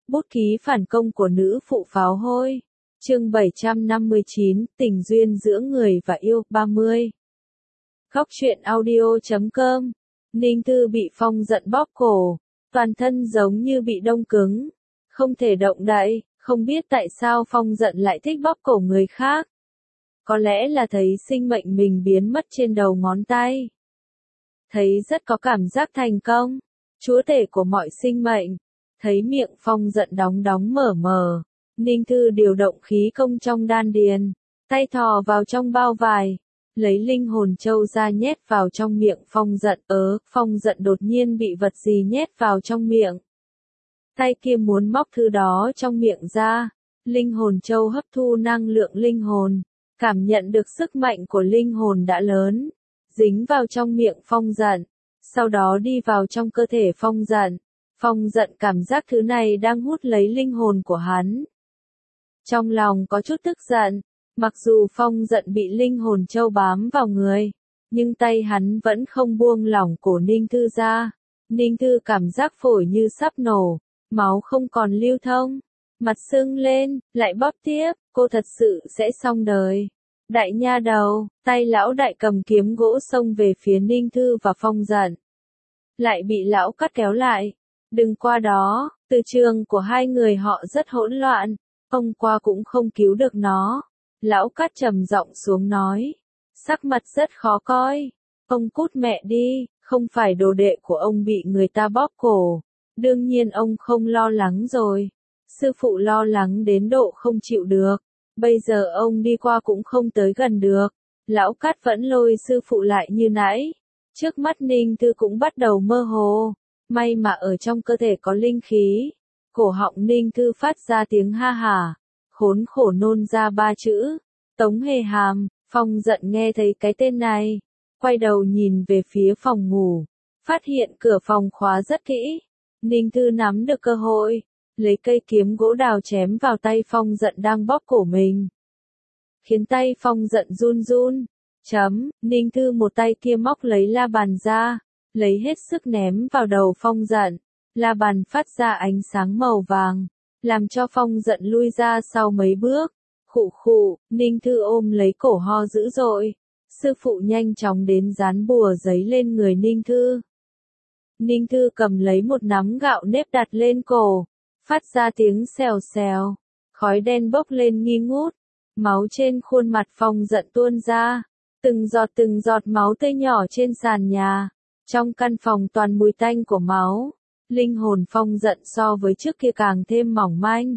Bút ký phản công của nữ phụ pháo hôi. Chương 759, tình duyên giữa người và yêu, 30. Góc truyện audio.com. Ninh Thư bị Phong giận bóp cổ, toàn thân giống như bị đông cứng, không thể động đậy, không biết tại sao Phong giận lại thích bóp cổ người khác. Có lẽ là thấy sinh mệnh mình biến mất trên đầu ngón tay. Thấy rất có cảm giác thành công, chúa tể của mọi sinh mệnh. Thấy miệng Phong giận đóng đóng mở mở, Ninh Thư điều động khí công trong đan điền, tay thò vào trong bao vải, lấy linh hồn châu ra nhét vào trong miệng Phong giận. Phong giận đột nhiên bị vật gì nhét vào trong miệng. Tay kia muốn móc thứ đó trong miệng ra, linh hồn châu hấp thu năng lượng linh hồn, cảm nhận được sức mạnh của linh hồn đã lớn, dính vào trong miệng Phong giận, sau đó đi vào trong cơ thể Phong giận. Phong giận cảm giác thứ này đang hút lấy linh hồn của hắn. Trong lòng có chút tức giận, mặc dù Phong giận bị linh hồn châu bám vào người, nhưng tay hắn vẫn không buông lỏng cổ Ninh Thư ra. Ninh Thư cảm giác phổi như sắp nổ, máu không còn lưu thông, mặt sưng lên, lại bóp tiếp, cô thật sự sẽ xong đời. Đại nha đầu, tay lão đại cầm kiếm gỗ xông về phía Ninh Thư và Phong giận. Lại bị lão cắt kéo lại. Đừng qua đó, từ trường của hai người họ rất hỗn loạn, ông qua cũng không cứu được nó. Lão cắt trầm giọng xuống nói, sắc mặt rất khó coi. Ông cút mẹ đi, không phải đồ đệ của ông bị người ta bóp cổ. Đương nhiên ông không lo lắng rồi. Sư phụ lo lắng đến độ không chịu được. Bây giờ ông đi qua cũng không tới gần được. Lão cắt vẫn lôi sư phụ lại như nãy. Trước mắt Ninh Thư cũng bắt đầu mơ hồ. May mà ở trong cơ thể có linh khí. Cổ họng Ninh Thư phát ra tiếng ha hả. Khốn khổ nôn ra 3 chữ. Tống Hề Hàm. Phong giận nghe thấy cái tên này. Quay đầu nhìn về phía phòng ngủ. Phát hiện cửa phòng khóa rất kỹ. Ninh Thư nắm được cơ hội. Lấy cây kiếm gỗ đào chém vào tay Phong giận đang bóp cổ mình. Khiến tay Phong giận run run. Ninh Thư một tay kia móc lấy la bàn ra. Lấy hết sức ném vào đầu Phong giận. La bàn phát ra ánh sáng màu vàng, làm cho Phong giận lui ra sau mấy bước. Khụ khụ, Ninh Thư ôm lấy cổ ho dữ dội. Sư phụ nhanh chóng đến dán bùa giấy lên người Ninh Thư. Ninh Thư cầm lấy một nắm gạo nếp đặt lên cổ, phát ra tiếng xèo xèo. Khói đen bốc lên nghi ngút. Máu trên khuôn mặt Phong giận tuôn ra. Từng giọt máu tươi nhỏ trên sàn nhà. Trong căn phòng toàn mùi tanh của máu, linh hồn Phong giận so với trước kia càng thêm mỏng manh.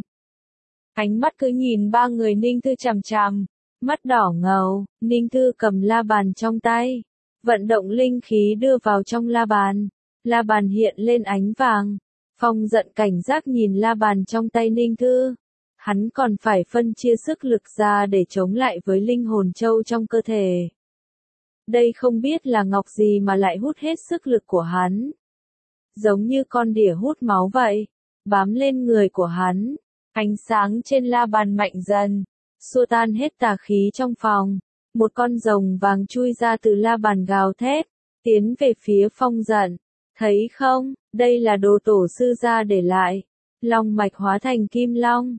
Ánh mắt cứ nhìn ba người Ninh Thư chằm chằm, mắt đỏ ngầu. Ninh Thư cầm la bàn trong tay, vận động linh khí đưa vào trong la bàn. La bàn hiện lên ánh vàng. Phong giận cảnh giác nhìn la bàn trong tay Ninh Thư. Hắn còn phải phân chia sức lực ra để chống lại với linh hồn châu trong cơ thể. Đây không biết là ngọc gì mà lại hút hết sức lực của hắn. Giống như con đỉa hút máu vậy, bám lên người của hắn. Ánh sáng trên la bàn mạnh dần, xua tan hết tà khí trong phòng. Một con rồng vàng chui ra từ la bàn gào thét, tiến về phía Phong giận. Thấy không, đây là đồ tổ sư gia để lại. Long mạch hóa thành kim long.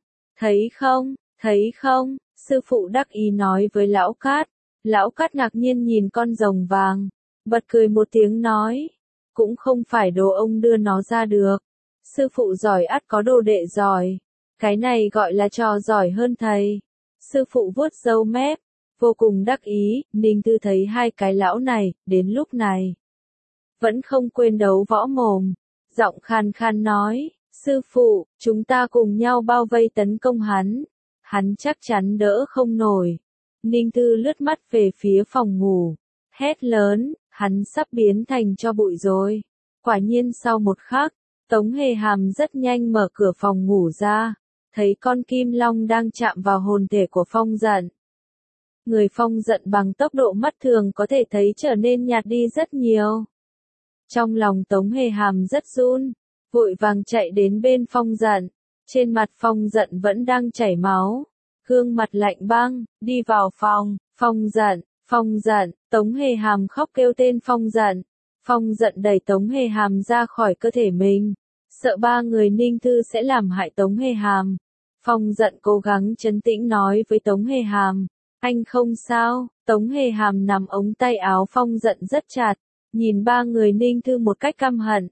Thấy không, sư phụ đắc ý nói với lão cát. Lão cát ngạc nhiên nhìn con rồng vàng, bật cười một tiếng nói, cũng không phải đồ ông đưa nó ra được. Sư phụ giỏi ắt có đồ đệ giỏi, cái này gọi là trò giỏi hơn thầy. Sư phụ vuốt râu mép, vô cùng đắc ý. Ninh Thư thấy hai cái lão này, đến lúc này vẫn không quên đấu võ mồm, giọng khan khan nói, sư phụ, chúng ta cùng nhau bao vây tấn công hắn. Hắn chắc chắn đỡ không nổi. Ninh Thư lướt mắt về phía phòng ngủ, hét lớn, hắn sắp biến thành tro bụi rồi. Quả nhiên sau một khắc, Tống Hề Hàm rất nhanh mở cửa phòng ngủ ra, thấy con kim long đang chạm vào hồn thể của Phong giận. Người Phong giận bằng tốc độ mắt thường có thể thấy trở nên nhạt đi rất nhiều. Trong lòng Tống Hề Hàm rất run, vội vàng chạy đến bên Phong giận. Trên mặt Phong giận vẫn đang chảy máu. Gương mặt lạnh băng, đi vào phòng. Phong giận, Tống Hề Hàm khóc kêu tên Phong giận. Phong giận đẩy Tống Hề Hàm ra khỏi cơ thể mình. sợ ba người Ninh Thư sẽ làm hại Tống Hề Hàm. Phong giận cố gắng trấn tĩnh nói với Tống Hề Hàm, anh không sao. Tống Hề Hàm nắm ống tay áo Phong giận rất chặt, nhìn ba người Ninh Thư một cách căm hận.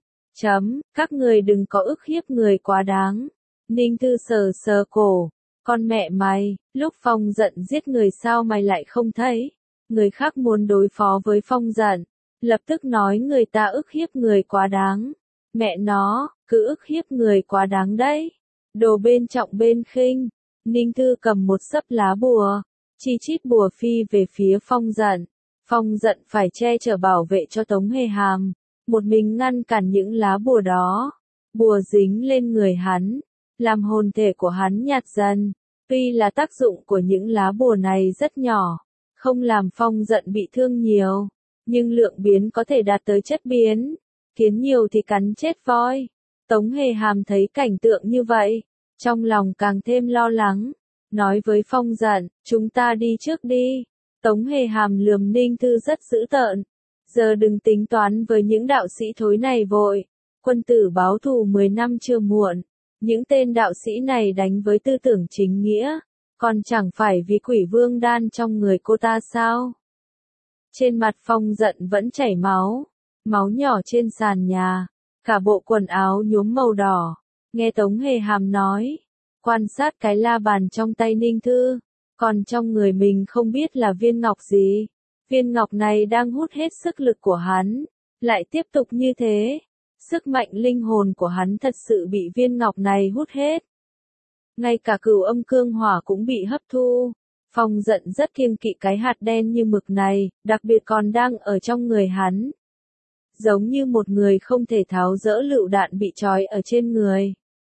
Các người đừng có ức hiếp người quá đáng. Ninh Thư sờ sờ cổ, con mẹ mày, lúc Phong giận giết người sao mày lại không thấy? Người khác muốn đối phó với Phong giận, lập tức nói người ta ức hiếp người quá đáng. Mẹ nó, cứ ức hiếp người quá đáng đấy. Đồ bên trọng bên khinh. Ninh Thư cầm một xấp lá bùa, chi chít bùa phi về phía Phong giận. Phong giận phải che chở bảo vệ cho Tống Hề Hàm, một mình ngăn cản những lá bùa đó. Bùa dính lên người hắn, làm hồn thể của hắn nhạt dần. Tuy là tác dụng của những lá bùa này rất nhỏ, không làm Phong giận bị thương nhiều, nhưng lượng biến có thể đạt tới chất biến. Kiến nhiều thì cắn chết voi. Tống Hề Hàm thấy cảnh tượng như vậy, trong lòng càng thêm lo lắng, nói với Phong giận, chúng ta đi trước đi. Tống Hề Hàm lườm Ninh Thư rất dữ tợn, giờ đừng tính toán với những đạo sĩ thối này vội, quân tử báo thù 10 năm chưa muộn. Những tên đạo sĩ này đánh với tư tưởng chính nghĩa, còn chẳng phải vì quỷ vương đan trong người cô ta sao? Trên mặt Phong giận vẫn chảy máu, máu nhỏ trên sàn nhà, cả bộ quần áo nhuốm màu đỏ. Nghe Tống Hề Hàm nói, quan sát cái la bàn trong tay Ninh Thư, còn trong người mình không biết là viên ngọc gì. Viên ngọc này đang hút hết sức lực của hắn, lại tiếp tục như thế, sức mạnh linh hồn của hắn thật sự bị viên ngọc này hút hết. Ngay cả Cửu Âm Cương Hỏa cũng bị hấp thu. Phong giận rất kiêng kỵ cái hạt đen như mực này, đặc biệt còn đang ở trong người hắn. Giống như một người không thể tháo dỡ lựu đạn bị trói ở trên người.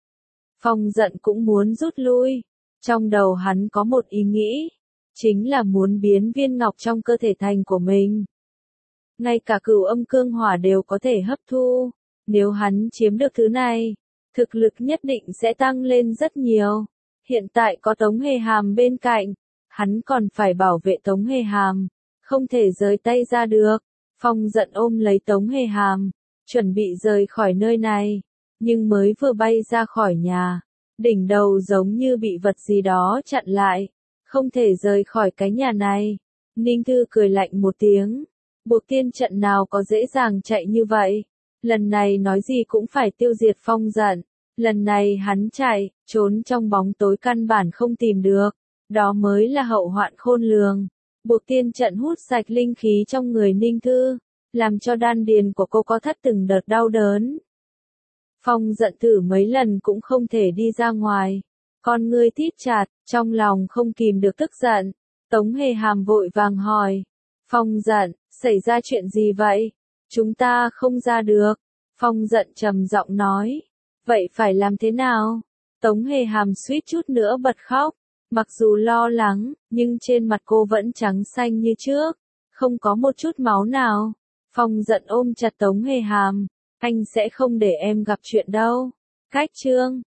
Phong giận cũng muốn rút lui. Trong đầu hắn có một ý nghĩ, chính là muốn biến viên ngọc trong cơ thể thành của mình. Ngay cả Cửu Âm Cương Hỏa đều có thể hấp thu. Nếu hắn chiếm được thứ này, thực lực nhất định sẽ tăng lên rất nhiều. Hiện tại có Tống Hề Hàm bên cạnh, hắn còn phải bảo vệ Tống Hề Hàm, không thể rời tay ra được. Phong giận ôm lấy Tống Hề Hàm, chuẩn bị rời khỏi nơi này, nhưng mới vừa bay ra khỏi nhà, đỉnh đầu giống như bị vật gì đó chặn lại, không thể rời khỏi cái nhà này. Ninh Thư cười lạnh một tiếng, buộc tiên trận nào có dễ dàng chạy như vậy, lần này nói gì cũng phải tiêu diệt Phong giận. Lần này hắn chạy, trốn trong bóng tối căn bản không tìm được, đó mới là hậu hoạn khôn lường. Buộc tiên trận hút sạch linh khí trong người Ninh Thư, làm cho đan điền của cô có thắt từng đợt đau đớn. Phong giận thử mấy lần cũng không thể đi ra ngoài, con ngươi thít chặt, trong lòng không kìm được tức giận. Tống Hề Hàm vội vàng hỏi, Phong giận, xảy ra chuyện gì vậy? Chúng ta không ra được. Phong giận trầm giọng nói, vậy phải làm thế nào? Tống Hề Hàm suýt chút nữa bật khóc, mặc dù lo lắng, nhưng trên mặt cô vẫn trắng xanh như trước, không có một chút máu nào. Phong giận ôm chặt Tống Hề Hàm, anh sẽ không để em gặp chuyện đâu. Cách chương